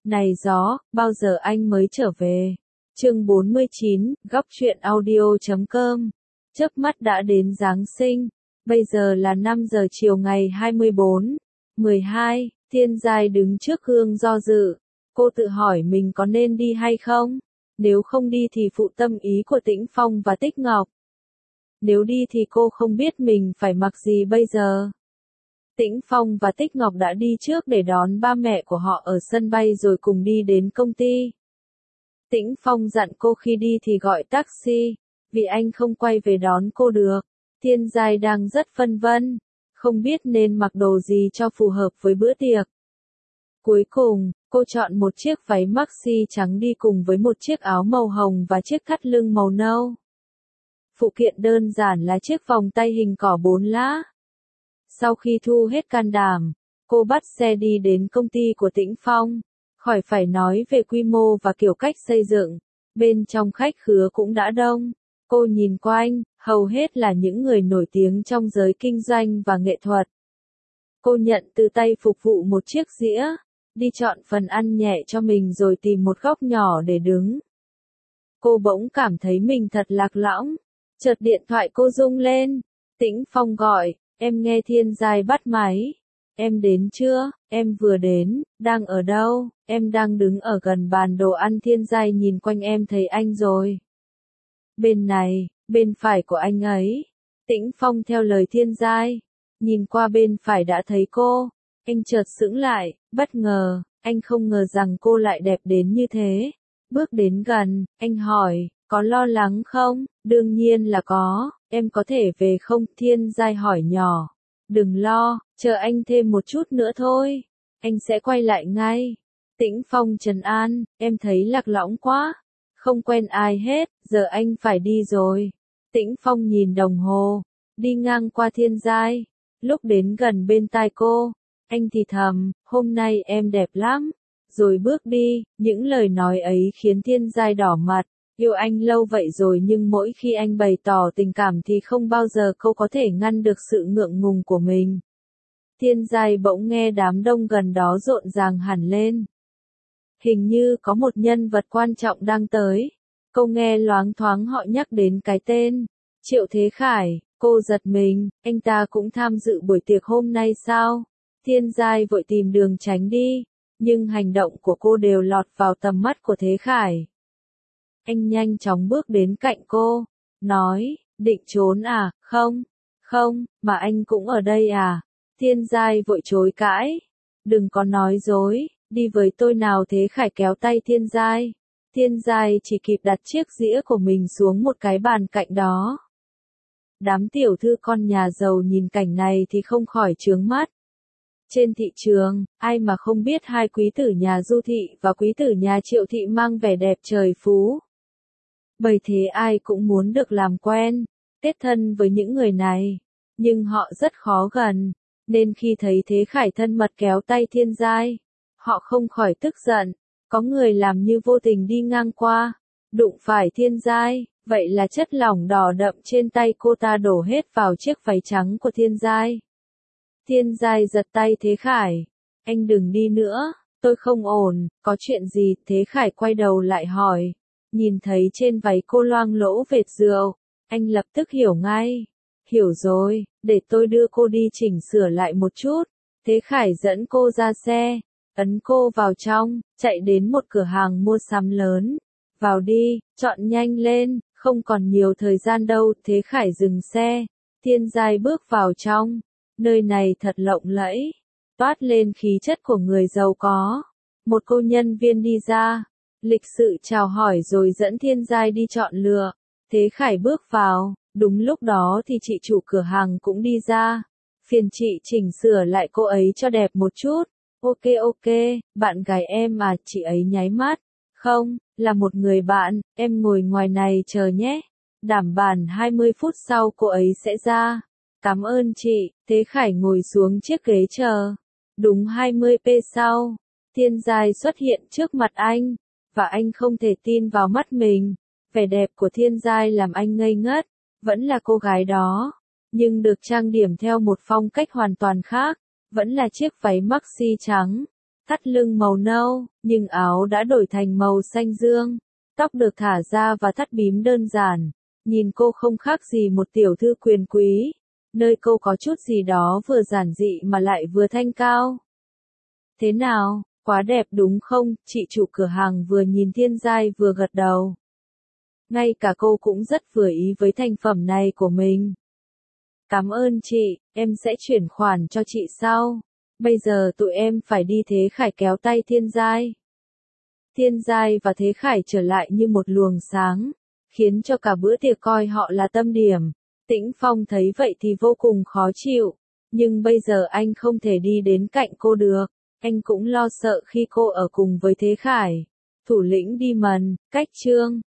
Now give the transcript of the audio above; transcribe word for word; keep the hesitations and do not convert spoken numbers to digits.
Này gió, bao giờ anh mới trở về? Chương bốn mươi chín, góc truyện audio chấm com. Chớp mắt đã đến Giáng sinh, bây giờ là năm giờ chiều ngày hai mươi bốn, mười hai, Thiên Giai đứng trước gương do dự. Cô tự hỏi mình có nên đi hay không? Nếu không đi thì phụ tâm ý của Tĩnh Phong và Tích Ngọc. Nếu đi thì cô không biết mình phải mặc gì bây giờ. Tĩnh Phong và Tích Ngọc đã đi trước để đón ba mẹ của họ ở sân bay rồi cùng đi đến công ty. Tĩnh Phong dặn cô khi đi thì gọi taxi, vì anh không quay về đón cô được. Thiên Giai đang rất phân vân, không biết nên mặc đồ gì cho phù hợp với bữa tiệc. Cuối cùng, cô chọn một chiếc váy maxi trắng đi cùng với một chiếc áo màu hồng và chiếc thắt lưng màu nâu. Phụ kiện đơn giản là chiếc vòng tay hình cỏ bốn lá. Sau khi thu hết can đảm, cô bắt xe đi đến công ty của Tĩnh Phong. Khỏi phải nói về quy mô và kiểu cách xây dựng, bên trong khách khứa cũng đã đông. Cô nhìn quanh, hầu hết là những người nổi tiếng trong giới kinh doanh và nghệ thuật. Cô nhận từ tay phục vụ một chiếc dĩa, đi chọn phần ăn nhẹ cho mình rồi tìm một góc nhỏ để đứng. Cô bỗng cảm thấy mình thật lạc lõng. Chợt điện thoại cô rung lên. Tĩnh Phong gọi, em nghe Thiên Giai bắt máy. Em đến chưa? Em vừa đến. Đang ở đâu? Em đang đứng ở gần bàn đồ ăn. Thiên Giai nhìn quanh, em thấy anh rồi. Bên này, bên phải của anh ấy. Tĩnh Phong theo lời Thiên Giai, nhìn qua bên phải đã thấy cô. Anh chợt sững lại, bất ngờ, anh không ngờ rằng cô lại đẹp đến như thế. Bước đến gần, anh hỏi, có lo lắng không? Đương nhiên là có, em có thể về không? Thiên Giai hỏi nhỏ. Đừng lo, chờ anh thêm một chút nữa thôi, anh sẽ quay lại ngay. Tĩnh Phong trấn an, em thấy lạc lõng quá, không quen ai hết, giờ anh phải đi rồi. Tĩnh Phong nhìn đồng hồ, đi ngang qua Thiên Giai, lúc đến gần bên tai cô, anh thì thầm, hôm nay em đẹp lắm, rồi bước đi. Những lời nói ấy khiến Thiên Giai đỏ mặt. Yêu anh lâu vậy rồi nhưng mỗi khi anh bày tỏ tình cảm thì không bao giờ cô có thể ngăn được sự ngượng ngùng của mình. Thiên Giai bỗng nghe đám đông gần đó rộn ràng hẳn lên. Hình như có một nhân vật quan trọng đang tới. Cô nghe loáng thoáng họ nhắc đến cái tên Triệu Thế Khải. Cô giật mình, anh ta cũng tham dự buổi tiệc hôm nay sao? Thiên Giai vội tìm đường tránh đi, nhưng hành động của cô đều lọt vào tầm mắt của Thế Khải. Anh nhanh chóng bước đến cạnh cô, nói, định trốn à? Không, không, mà anh cũng ở đây à? Thiên Giai vội chối cãi, đừng có nói dối, đi với tôi nào. Thế Khải kéo tay Thiên Giai. Thiên Giai chỉ kịp đặt chiếc dĩa của mình xuống một cái bàn cạnh đó. Đám tiểu thư con nhà giàu nhìn cảnh này thì không khỏi trướng mắt. Trên thị trường, ai mà không biết hai quý tử nhà Du Thị và quý tử nhà Triệu Thị mang vẻ đẹp trời phú. Bởi thế ai cũng muốn được làm quen, kết thân với những người này. Nhưng họ rất khó gần, nên khi thấy Thế Khải thân mật kéo tay Thiên Giai, họ không khỏi tức giận. Có người làm như vô tình đi ngang qua, đụng phải Thiên Giai, vậy là chất lỏng đỏ đậm trên tay cô ta đổ hết vào chiếc váy trắng của Thiên Giai. Thiên Giai giật tay Thế Khải, anh đừng đi nữa, tôi không ổn. Có chuyện gì? Thế Khải quay đầu lại hỏi. Nhìn thấy trên váy cô loang lỗ vệt rượu, anh lập tức hiểu ngay. Hiểu rồi, để tôi đưa cô đi chỉnh sửa lại một chút. Thế Khải dẫn cô ra xe, ấn cô vào trong, chạy đến một cửa hàng mua sắm lớn. Vào đi, chọn nhanh lên, không còn nhiều thời gian đâu. Thế Khải dừng xe, Thiên Giai bước vào trong. Nơi này thật lộng lẫy, toát lên khí chất của người giàu có. Một cô nhân viên đi ra, lịch sự chào hỏi rồi dẫn Thiên Giai đi chọn lựa. Thế Khải bước vào, đúng lúc đó thì chị chủ cửa hàng cũng đi ra. Phiền chị chỉnh sửa lại cô ấy cho đẹp một chút. Ok ok, bạn gái em à? Chị ấy nháy mắt. Không, là một người bạn, em ngồi ngoài này chờ nhé. Đảm bảo hai mươi phút sau cô ấy sẽ ra. Cảm ơn chị. Thế Khải ngồi xuống chiếc ghế chờ. Đúng hai mươi phút sau, Thiên Giai xuất hiện trước mặt anh, và anh không thể tin vào mắt mình. Vẻ đẹp của Thiên Giai làm anh ngây ngất, vẫn là cô gái đó, nhưng được trang điểm theo một phong cách hoàn toàn khác, vẫn là chiếc váy maxi trắng, thắt lưng màu nâu, nhưng áo đã đổi thành màu xanh dương. Tóc được thả ra và thắt bím đơn giản. Nhìn cô không khác gì một tiểu thư quyền quý. Nơi cô có chút gì đó vừa giản dị mà lại vừa thanh cao. Thế nào, quá đẹp đúng không? Chị chủ cửa hàng vừa nhìn Thiên Giai vừa gật đầu. Ngay cả cô cũng rất vừa ý với thành phẩm này của mình. Cảm ơn chị, em sẽ chuyển khoản cho chị sau. Bây giờ tụi em phải đi. Thế Khải kéo tay Thiên Giai. Thiên Giai và Thế Khải trở lại như một luồng sáng, khiến cho cả bữa tiệc coi họ là tâm điểm. Tĩnh Phong thấy vậy thì vô cùng khó chịu, nhưng bây giờ anh không thể đi đến cạnh cô được. Anh cũng lo sợ khi cô ở cùng với Thế Khải. Thủ lĩnh đi mần, cách chương